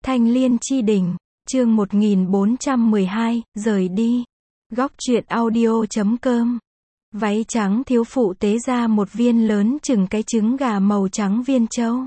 Thanh Liên Chi Đỉnh, chương 1412, rời đi. Góc truyện audio.com. Váy trắng thiếu phụ tế ra một viên lớn chừng cái trứng gà màu trắng viên châu.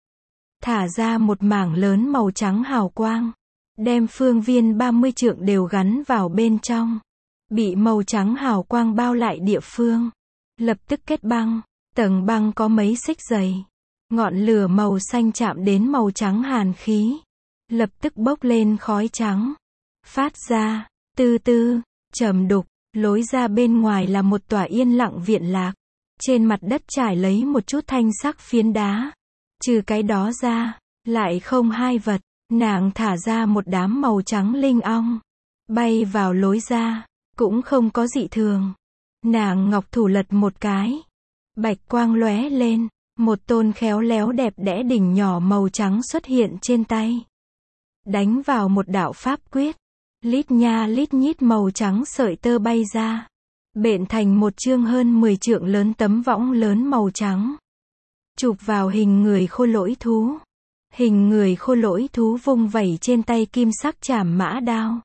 Thả ra một mảng lớn màu trắng hào quang. Đem phương viên 30 trượng đều gắn vào bên trong. Bị màu trắng hào quang bao lại địa phương. Lập tức kết băng. Tầng băng có mấy xích dày. Ngọn lửa màu xanh chạm đến màu trắng hàn khí. Lập tức bốc lên khói trắng. Phát ra, tư tư, trầm đục, lối ra bên ngoài là một tòa yên lặng viện lạc. Trên mặt đất trải lấy một chút thanh sắc phiến đá. Trừ cái đó ra, lại không hai vật. Nàng thả ra một đám màu trắng linh ong. Bay vào lối ra, cũng không có dị thường. Nàng ngọc thủ lật một cái. Bạch quang lóe lên, một tôn khéo léo đẹp đẽ đỉnh nhỏ màu trắng xuất hiện trên tay. Đánh vào một đạo pháp quyết. Lít nha lít nhít màu trắng sợi tơ bay ra. Bện thành một chương hơn 10 trượng lớn tấm võng lớn màu trắng. Chụp vào hình người khô lỗi thú. Hình người khô lỗi thú vung vẩy trên tay kim sắc trảm mã đao.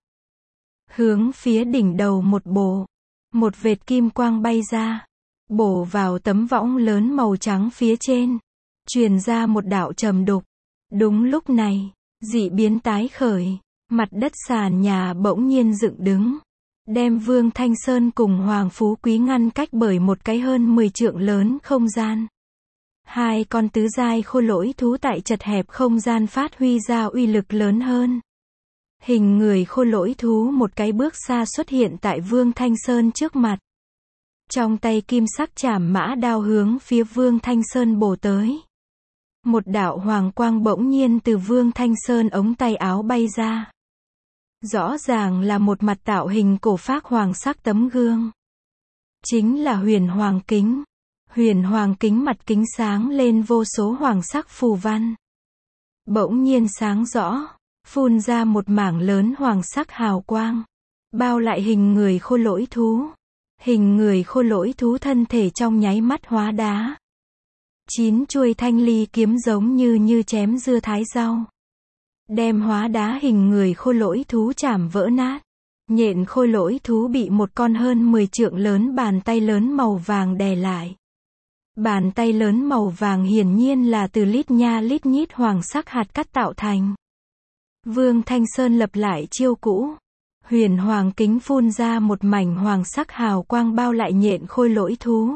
Hướng phía đỉnh đầu một bổ. Một vệt kim quang bay ra. Bổ vào tấm võng lớn màu trắng phía trên. Truyền ra một đạo trầm đục. Đúng lúc này, dị biến tái khởi. Mặt đất sàn nhà bỗng nhiên dựng đứng. Đem Vương Thanh Sơn cùng Hoàng Phú Quý ngăn cách bởi một cái hơn 10 trượng lớn không gian. Hai con tứ giai khô lỗi thú tại chật hẹp không gian phát huy ra uy lực lớn hơn. Hình người khô lỗi thú một cái bước xa xuất hiện tại Vương Thanh Sơn trước mặt. Trong tay kim sắc trảm mã đao hướng phía Vương Thanh Sơn bổ tới. Một đạo hoàng quang bỗng nhiên từ Vương Thanh Sơn ống tay áo bay ra. Rõ ràng là một mặt tạo hình cổ phác hoàng sắc tấm gương. Chính là huyền hoàng kính. Huyền hoàng kính mặt kính sáng lên vô số hoàng sắc phù văn. Bỗng nhiên sáng rõ, phun ra một mảng lớn hoàng sắc hào quang. Bao lại hình người khô lỗi thú. Hình người khô lỗi thú thân thể trong nháy mắt hóa đá. 9 chuôi thanh ly kiếm giống như chém dưa thái rau. Đem hóa đá hình người khô lỗi thú chảm vỡ nát. Nhện khô lỗi thú bị một con hơn 10 trượng lớn bàn tay lớn màu vàng đè lại. Bàn tay lớn màu vàng hiển nhiên là từ lít nha lít nhít hoàng sắc hạt cát tạo thành. Vương Thanh Sơn lập lại chiêu cũ. Huyền hoàng kính phun ra một mảnh hoàng sắc hào quang bao lại nhện khôi lỗi thú.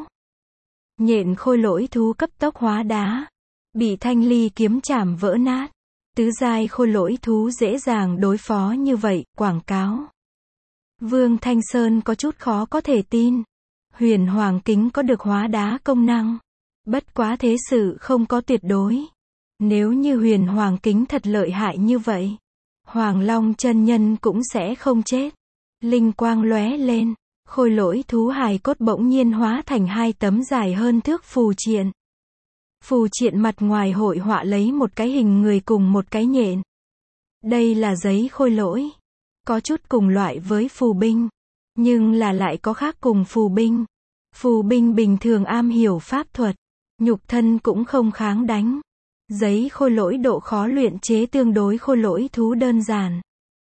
Nhện khôi lỗi thú cấp tốc hóa đá. Bị thanh ly kiếm chảm vỡ nát. Tứ giai khôi lỗi thú dễ dàng đối phó như vậy, quảng cáo. Vương Thanh Sơn có chút khó có thể tin. Huyền hoàng kính có được hóa đá công năng. Bất quá thế sự không có tuyệt đối. Nếu như huyền hoàng kính thật lợi hại như vậy, Hoàng Long chân nhân cũng sẽ không chết. Linh quang lóe lên, khôi lỗi thú hài cốt bỗng nhiên hóa thành hai tấm dài hơn thước phù triện. Phù triện mặt ngoài hội họa lấy một cái hình người cùng một cái nhện. Đây là giấy khôi lỗi. Có chút cùng loại với phù binh. Nhưng là lại có khác cùng phù binh. Phù binh bình thường am hiểu pháp thuật. Nhục thân cũng không kháng đánh. Giấy khôi lỗi độ khó luyện chế tương đối khôi lỗi thú đơn giản.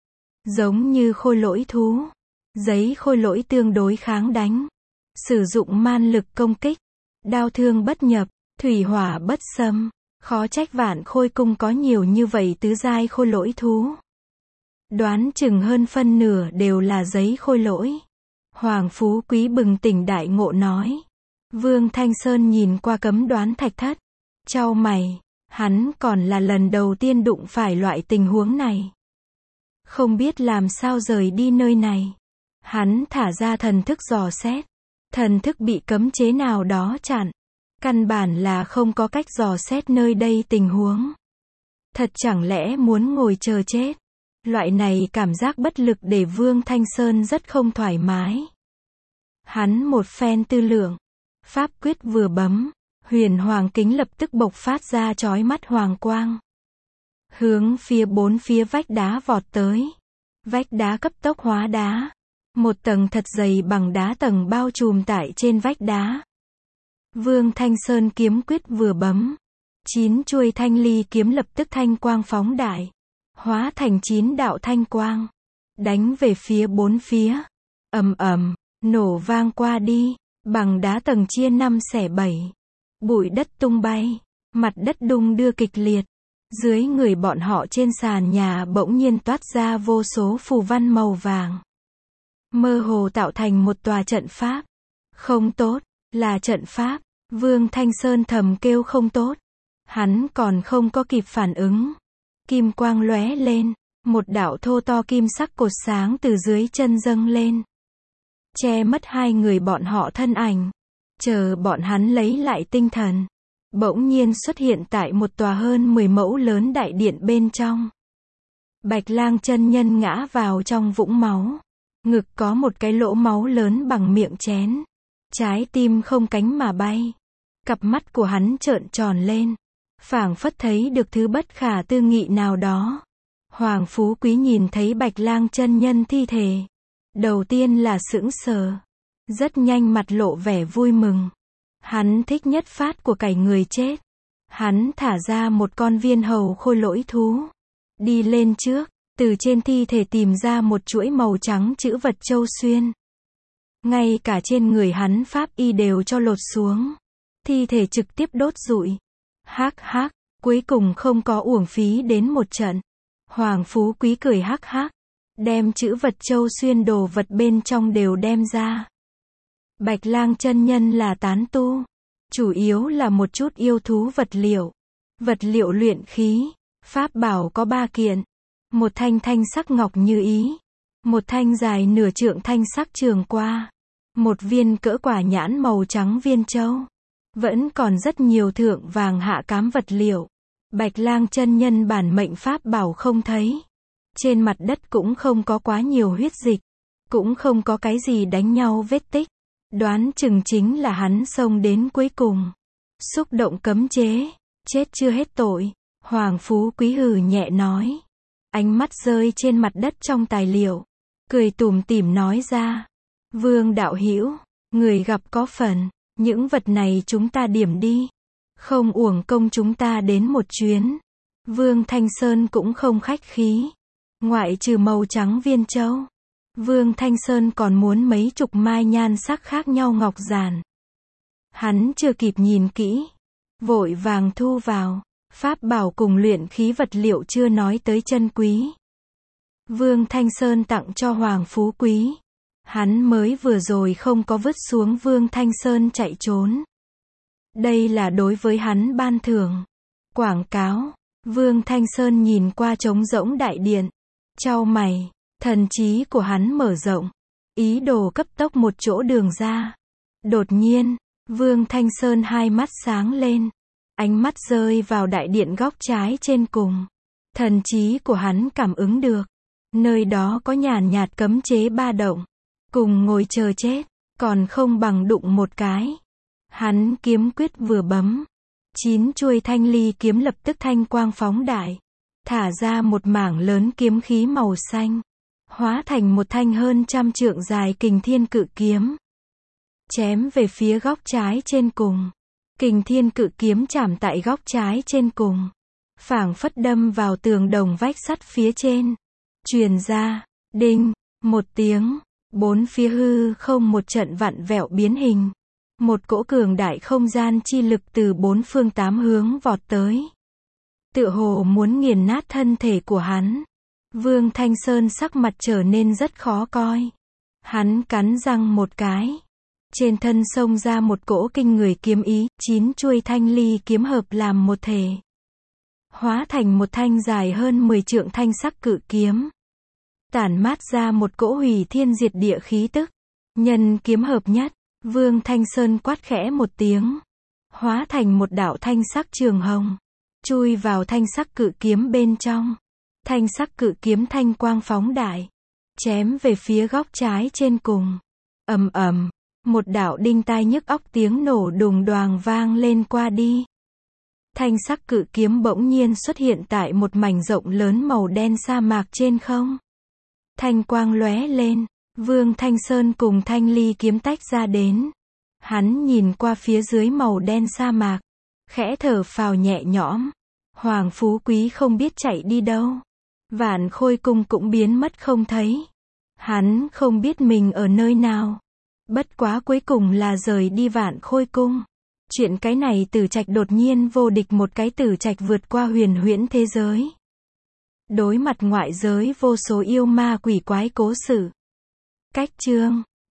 Giống như khôi lỗi thú. Giấy khôi lỗi tương đối kháng đánh. Sử dụng man lực công kích. Đao thương bất nhập. Thủy hỏa bất xâm. Khó trách Vạn Khôi cung có nhiều như vậy tứ giai khôi lỗi thú. Đoán chừng hơn phân nửa đều là giấy khôi lỗi. Hoàng Phú Quý bừng tỉnh đại ngộ nói. Vương Thanh Sơn nhìn qua cấm đoán thạch thất. Chau mày. Hắn còn là lần đầu tiên đụng phải loại tình huống này. Không biết làm sao rời đi nơi này. Hắn thả ra thần thức dò xét. Thần thức bị cấm chế nào đó chặn. Căn bản là không có cách dò xét nơi đây tình huống. Thật chẳng lẽ muốn ngồi chờ chết. Loại này cảm giác bất lực để Vương Thanh Sơn rất không thoải mái. Hắn một phen tư lượng. Pháp quyết vừa bấm. Huyền hoàng kính lập tức bộc phát ra chói mắt hoàng quang. Hướng phía bốn phía vách đá vọt tới. Vách đá cấp tốc hóa đá. Một tầng thật dày bằng đá tầng bao trùm tại trên vách đá. Vương Thanh Sơn kiếm quyết vừa bấm. 9 chuôi thanh ly kiếm lập tức thanh quang phóng đại. hóa thành 9 đạo thanh quang, đánh về phía bốn phía. Ầm ầm, nổ vang qua đi, bằng đá tầng chia 5 xẻ 7. Bụi đất tung bay, mặt đất đung đưa kịch liệt. Dưới người bọn họ trên sàn nhà bỗng nhiên toát ra vô số phù văn màu vàng. Mơ hồ tạo thành một tòa trận pháp. Không tốt, là trận pháp. Vương Thanh Sơn thầm kêu không tốt. Hắn còn không có kịp phản ứng. Kim quang lóe lên, một đạo thô to kim sắc cột sáng từ dưới chân dâng lên. Che mất hai người bọn họ thân ảnh. Chờ bọn hắn lấy lại tinh thần. Bỗng nhiên xuất hiện tại một tòa hơn 10 mẫu lớn đại điện bên trong. Bạch Lang chân nhân ngã vào trong vũng máu. Ngực có một cái lỗ máu lớn bằng miệng chén. Trái tim không cánh mà bay. Cặp mắt của hắn trợn tròn lên. Phảng phất thấy được thứ bất khả tư nghị nào đó. Hoàng Phú Quý nhìn thấy Bạch Lang chân nhân thi thể. Đầu tiên là sững sờ. Rất nhanh mặt lộ vẻ vui mừng. Hắn thích nhất phát của cải người chết. Hắn thả ra một con viên hầu khôi lỗi thú. Đi lên trước, từ trên thi thể tìm ra một chuỗi màu trắng chữ vật châu xuyên. Ngay cả trên người hắn pháp y đều cho lột xuống. Thi thể trực tiếp đốt rụi. Hắc hắc, cuối cùng không có uổng phí đến một trận. Hoàng Phú Quý cười hắc hắc. Đem chữ vật châu xuyên đồ vật bên trong đều đem ra. Bạch Lang chân nhân là tán tu. Chủ yếu là một chút yêu thú vật liệu. Vật liệu luyện khí. Pháp bảo có 3 kiện. Một thanh thanh sắc ngọc như ý. Một thanh dài nửa trượng thanh sắc trường qua. Một viên cỡ quả nhãn màu trắng viên châu. Vẫn còn rất nhiều thượng vàng hạ cám vật liệu. Bạch Lang chân nhân bản mệnh pháp bảo không thấy. Trên mặt đất cũng không có quá nhiều huyết dịch. Cũng không có cái gì đánh nhau vết tích. Đoán chừng chính là hắn xông đến cuối cùng. Xúc động cấm chế. Chết chưa hết tội. Hoàng Phú Quý hừ nhẹ nói. Ánh mắt rơi trên mặt đất trong tài liệu. Cười tủm tỉm nói ra. Vương đạo hữu, người gặp có phần. Những vật này chúng ta điểm đi. Không uổng công chúng ta đến một chuyến. Vương Thanh Sơn cũng không khách khí. Ngoại trừ màu trắng viên châu. Vương Thanh Sơn còn muốn mấy chục mai nhan sắc khác nhau ngọc giản. Hắn chưa kịp nhìn kỹ. Vội vàng thu vào. Pháp bảo cùng luyện khí vật liệu chưa nói tới chân quý. Vương Thanh Sơn tặng cho Hoàng Phú Quý. Hắn mới vừa rồi không có vứt xuống Vương Thanh Sơn chạy trốn. Đây là đối với hắn ban thưởng. Quảng cáo. Vương Thanh Sơn nhìn qua trống rỗng đại điện. Chau mày. Thần trí của hắn mở rộng. Ý đồ cấp tốc một chỗ đường ra. Đột nhiên, Vương Thanh Sơn hai mắt sáng lên. Ánh mắt rơi vào đại điện góc trái trên cùng. Thần trí của hắn cảm ứng được. Nơi đó có nhàn nhạt cấm chế ba động. Cùng ngồi chờ chết, còn không bằng đụng một cái. Hắn kiếm quyết vừa bấm. 9 chuôi thanh ly kiếm lập tức thanh quang phóng đại. Thả ra một mảng lớn kiếm khí màu xanh. Hóa thành một thanh hơn 100 trượng dài kình thiên cự kiếm. Chém về phía góc trái trên cùng. Kình thiên cự kiếm chạm tại góc trái trên cùng. Phảng phất đâm vào tường đồng vách sắt phía trên. Truyền ra, đinh, một tiếng. Bốn phía hư không một trận vặn vẹo biến hình. Một cỗ cường đại không gian chi lực từ bốn phương tám hướng vọt tới. Tựa hồ muốn nghiền nát thân thể của hắn. Vương Thanh Sơn sắc mặt trở nên rất khó coi. Hắn cắn răng một cái. Trên thân xông ra một cỗ kinh người kiếm ý, 9 chuôi thanh ly kiếm hợp làm một thể. Hóa thành một thanh dài hơn 10 trượng thanh sắc cự kiếm. Tản mát ra một cỗ hủy thiên diệt địa khí tức. Nhân kiếm hợp nhất, Vương Thanh Sơn quát khẽ một tiếng. Hóa thành một đạo thanh sắc trường hồng. Chui vào thanh sắc cự kiếm bên trong. Thanh sắc cự kiếm thanh quang phóng đại. Chém về phía góc trái trên cùng. Ầm ầm, một đạo đinh tai nhức óc tiếng nổ đùng đoàng vang lên qua đi. Thanh sắc cự kiếm bỗng nhiên xuất hiện tại một mảnh rộng lớn màu đen sa mạc trên không. Thanh quang lóe lên, Vương Thanh Sơn cùng thanh ly kiếm tách ra đến. Hắn nhìn qua phía dưới màu đen sa mạc, khẽ thở phào nhẹ nhõm. Hoàng Phú Quý không biết chạy đi đâu. Vạn Khôi Cung cũng biến mất không thấy. Hắn không biết mình ở nơi nào. Bất quá cuối cùng là rời đi Vạn Khôi Cung. Chuyện cái này Tử Trạch đột nhiên vô địch một cái Tử Trạch vượt qua huyền huyễn thế giới. Đối mặt ngoại giới vô số yêu ma quỷ quái cố sự. Cách chương